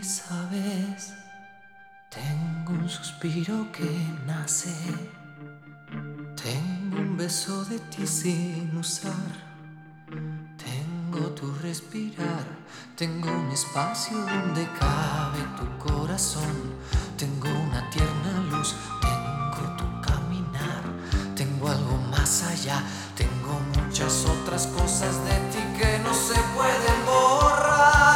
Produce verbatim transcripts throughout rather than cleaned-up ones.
sabes, tengo un suspiro que nace, tengo un beso de ti sin usar, tengo tu respirar, tengo un espacio donde cabe tu corazón, tengo una tierna luz, tengo tu caminar, tengo algo más allá, tengo muchas otras cosas de ti que no se pueden borrar.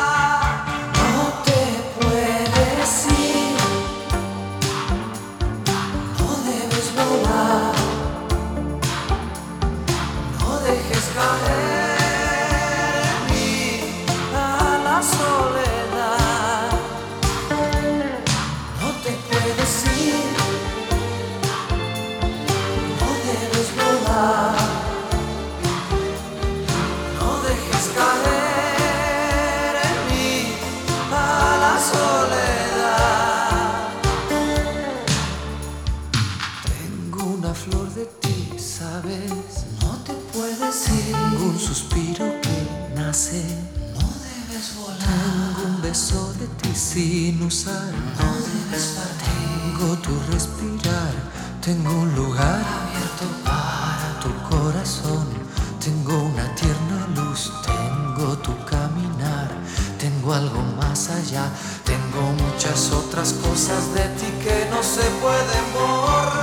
Caer en mí a la soledad, no te puedes ir, no debes volar, no dejes caer en mí a la soledad. Tengo una flor de ti, ¿sabes? No te puedes ir. Tengo un suspiro que nace, no debes volar. Tengo un beso de ti sin usar, no debes partir. Tengo tu respirar, tengo un lugar abierto para tu corazón. Tengo una tierna luz, tengo tu caminar, tengo algo más allá, tengo muchas otras cosas de ti que no se pueden borrar.